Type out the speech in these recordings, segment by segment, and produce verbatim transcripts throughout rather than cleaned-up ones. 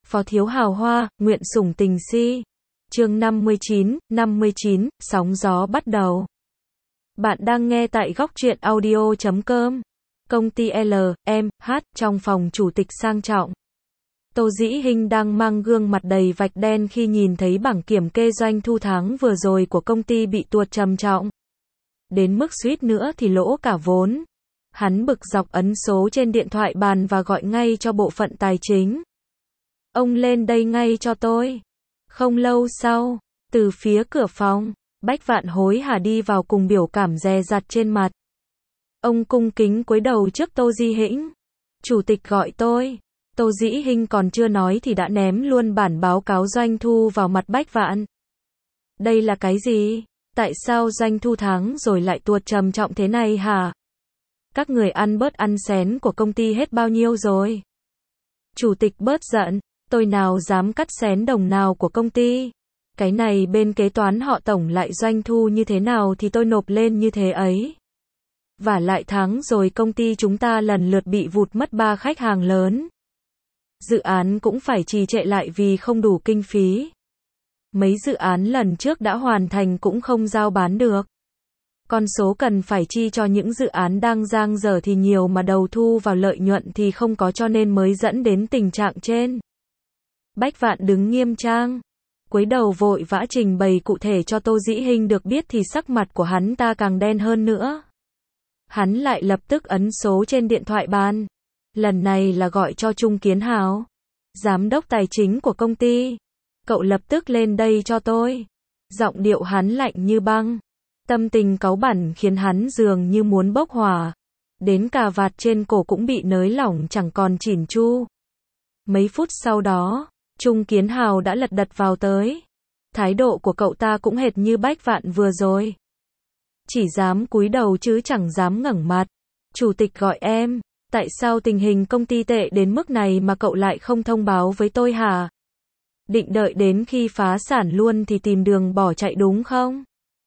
Phó thiếu hào hoa, nguyện sủng tình si. Chương năm mươi chín, năm mươi chín, sóng gió bắt đầu. Bạn đang nghe tại góc truyện audio chấm com. Công ty L, M, H, trong phòng chủ tịch sang trọng. Tô Dĩ Hinh đang mang gương mặt đầy vạch đen khi nhìn thấy bảng kiểm kê doanh thu tháng vừa rồi của công ty bị tuột trầm trọng. Đến mức suýt nữa thì lỗ cả vốn. Hắn bực dọc ấn số trên điện thoại bàn và gọi ngay cho bộ phận tài chính. Ông lên đây ngay cho tôi. Không lâu sau, từ phía cửa phòng, Bách Vạn hối hả đi vào cùng biểu cảm dè dặt trên mặt. Ông cung kính cúi đầu trước Tô Dĩ Hinh. Chủ tịch gọi tôi. Tô Dĩ Hinh còn chưa nói thì đã ném luôn bản báo cáo doanh thu vào mặt Bách Vạn. Đây là cái gì? Tại sao doanh thu tháng rồi lại tuột trầm trọng thế này hả? Các người ăn bớt ăn xén của công ty hết bao nhiêu rồi? Chủ tịch bớt giận, tôi nào dám cắt xén đồng nào của công ty. Cái này bên kế toán họ tổng lại doanh thu như thế nào thì tôi nộp lên như thế ấy. Và lại tháng rồi công ty chúng ta lần lượt bị vụt mất ba khách hàng lớn. Dự án cũng phải trì trệ lại vì không đủ kinh phí. Mấy dự án lần trước đã hoàn thành cũng không giao bán được. Con số cần phải chi cho những dự án đang dang dở thì nhiều mà đầu thu vào lợi nhuận thì không có, cho nên mới dẫn đến tình trạng trên. Bách Vạn đứng nghiêm trang, cúi đầu vội vã trình bày cụ thể cho Tô Dĩ Hinh được biết thì sắc mặt của hắn ta càng đen hơn nữa. Hắn lại lập tức ấn số trên điện thoại bàn. Lần này là gọi cho Trung Kiến Hào, giám đốc tài chính của công ty. Cậu lập tức lên đây cho tôi. Giọng điệu hắn lạnh như băng. Tâm tình cáu bẳn khiến hắn dường như muốn bốc hỏa. Đến cà vạt trên cổ cũng bị nới lỏng chẳng còn chỉn chu. Mấy phút sau đó, Trung Kiến Hào đã lật đật vào tới. Thái độ của cậu ta cũng hệt như Bách Vạn vừa rồi. Chỉ dám cúi đầu chứ chẳng dám ngẩng mặt. Chủ tịch gọi em. Tại sao tình hình công ty tệ đến mức này mà cậu lại không thông báo với tôi hả? Định đợi đến khi phá sản luôn thì tìm đường bỏ chạy đúng không?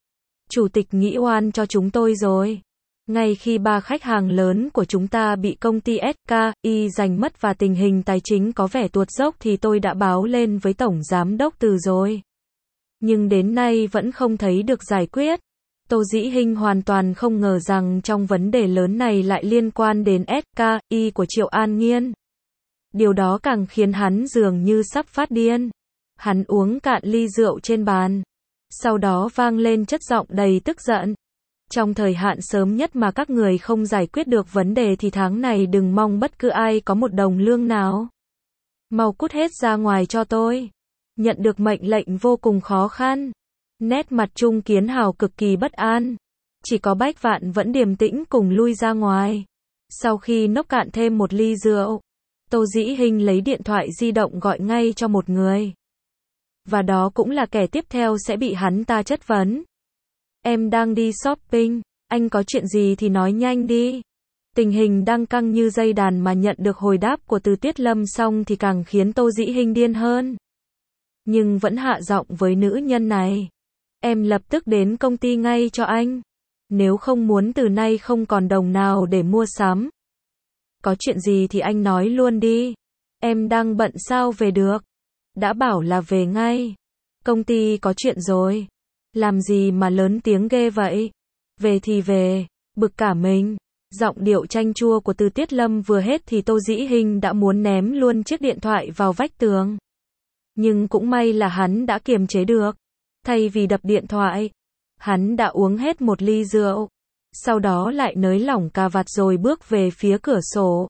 Chủ tịch nghĩ oan cho chúng tôi rồi. Ngay khi ba khách hàng lớn của chúng ta bị công ty ét ca i giành mất và tình hình tài chính có vẻ tuột dốc thì tôi đã báo lên với Tổng Giám đốc Từ rồi. Nhưng đến nay vẫn không thấy được giải quyết. Tô Dĩ Hinh hoàn toàn không ngờ rằng trong vấn đề lớn này lại liên quan đến ét ca i của Triệu An Nghiên. Điều đó càng khiến hắn dường như sắp phát điên. Hắn uống cạn ly rượu trên bàn. Sau đó vang lên chất giọng đầy tức giận. Trong thời hạn sớm nhất mà các người không giải quyết được vấn đề thì tháng này đừng mong bất cứ ai có một đồng lương nào. Mau cút hết ra ngoài cho tôi. Nhận được mệnh lệnh vô cùng khó khăn. Nét mặt Trung Kiến Hào cực kỳ bất an. Chỉ có Bách Vạn vẫn điềm tĩnh cùng lui ra ngoài. Sau khi nốc cạn thêm một ly rượu, Tô Dĩ Hinh lấy điện thoại di động gọi ngay cho một người. Và đó cũng là kẻ tiếp theo sẽ bị hắn ta chất vấn. Em đang đi shopping, anh có chuyện gì thì nói nhanh đi. Tình hình đang căng như dây đàn mà nhận được hồi đáp của Từ Tuyết Lâm xong thì càng khiến Tô Dĩ Hinh điên hơn. Nhưng vẫn hạ giọng với nữ nhân này. Em lập tức đến công ty ngay cho anh. Nếu không muốn từ nay không còn đồng nào để mua sắm. Có chuyện gì thì anh nói luôn đi. Em đang bận sao về được. Đã bảo là về ngay. Công ty có chuyện rồi. Làm gì mà lớn tiếng ghê vậy. Về thì về. Bực cả mình. Giọng điệu chanh chua của Từ Tuyết Lâm vừa hết thì Tô Dĩ Hinh đã muốn ném luôn chiếc điện thoại vào vách tường. Nhưng cũng may là hắn đã kiềm chế được. Thay vì đập điện thoại, hắn đã uống hết một ly rượu. Sau đó lại nới lỏng cà vạt rồi bước về phía cửa sổ.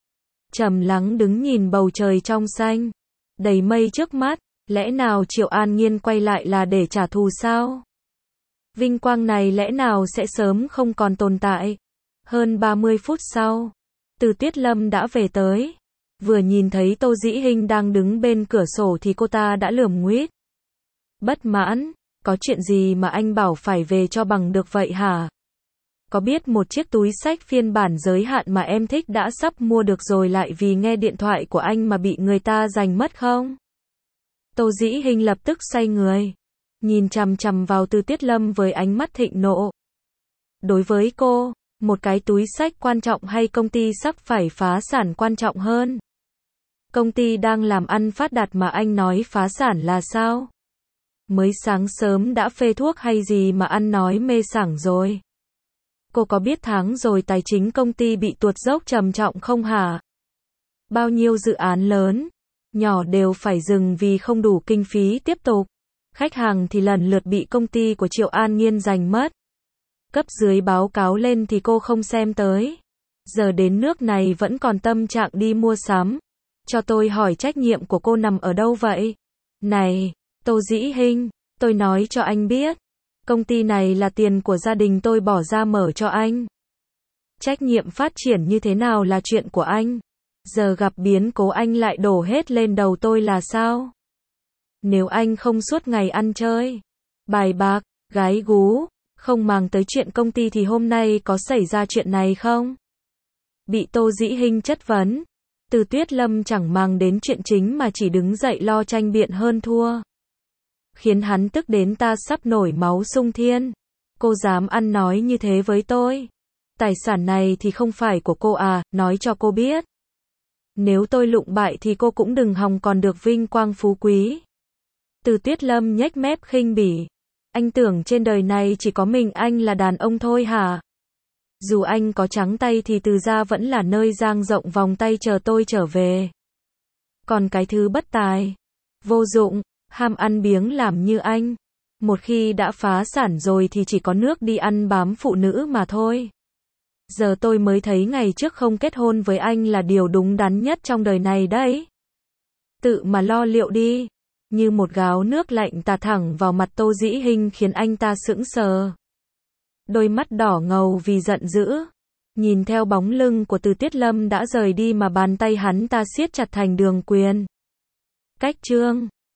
Trầm lắng đứng nhìn bầu trời trong xanh, đầy mây trước mắt. Lẽ nào Triệu An Nghiên quay lại là để trả thù sao? Vinh quang này lẽ nào sẽ sớm không còn tồn tại? Hơn ba mươi phút sau, Từ Tuyết Lâm đã về tới. Vừa nhìn thấy Tô Dĩ Hinh đang đứng bên cửa sổ thì cô ta đã lườm nguýt. Bất mãn, có chuyện gì mà anh bảo phải về cho bằng được vậy hả? Có biết một chiếc túi xách phiên bản giới hạn mà em thích đã sắp mua được rồi lại vì nghe điện thoại của anh mà bị người ta giành mất không? Tô Dĩ Hinh lập tức xoay người, nhìn chằm chằm vào Từ Tuyết Lâm với ánh mắt thịnh nộ. Đối với cô, một cái túi xách quan trọng hay công ty sắp phải phá sản quan trọng hơn? Công ty đang làm ăn phát đạt mà anh nói phá sản là sao? Mới sáng sớm đã phê thuốc hay gì mà ăn nói mê sảng rồi? Cô có biết tháng rồi tài chính công ty bị tuột dốc trầm trọng không hả? Bao nhiêu dự án lớn, nhỏ đều phải dừng vì không đủ kinh phí tiếp tục. Khách hàng thì lần lượt bị công ty của Triệu An Nhiên giành mất. Cấp dưới báo cáo lên thì cô không xem tới. Giờ đến nước này vẫn còn tâm trạng đi mua sắm. Cho tôi hỏi trách nhiệm của cô nằm ở đâu vậy? Này, Tô Dĩ Hinh, tôi nói cho anh biết. Công ty này là tiền của gia đình tôi bỏ ra mở cho anh. Trách nhiệm phát triển như thế nào là chuyện của anh. Giờ gặp biến cố anh lại đổ hết lên đầu tôi là sao? Nếu anh không suốt ngày ăn chơi, bài bạc, gái gú, không màng tới chuyện công ty thì hôm nay có xảy ra chuyện này không? Bị Tô Dĩ Hinh chất vấn, Từ Tuyết Lâm chẳng màng đến chuyện chính mà chỉ đứng dậy lo tranh biện hơn thua. Khiến hắn tức đến ta sắp nổi máu sung thiên. Cô dám ăn nói như thế với tôi. Tài sản này thì không phải của cô à, nói cho cô biết. Nếu tôi lụng bại thì cô cũng đừng hòng còn được vinh quang phú quý. Từ Tuyết Lâm nhếch mép khinh bỉ. Anh tưởng trên đời này chỉ có mình anh là đàn ông thôi hả? Dù anh có trắng tay thì Từ gia vẫn là nơi dang rộng vòng tay chờ tôi trở về. Còn cái thứ bất tài, vô dụng, ham ăn biếng làm như anh, một khi đã phá sản rồi thì chỉ có nước đi ăn bám phụ nữ mà thôi. Giờ tôi mới thấy ngày trước không kết hôn với anh là điều đúng đắn nhất trong đời này đấy. Tự mà lo liệu đi. Như một gáo nước lạnh tạt thẳng vào mặt Tô Dĩ Hinh khiến anh ta sững sờ. Đôi mắt đỏ ngầu vì giận dữ. Nhìn theo bóng lưng của Từ Tuyết Lâm đã rời đi mà bàn tay hắn ta siết chặt thành đường quyền. Cách chương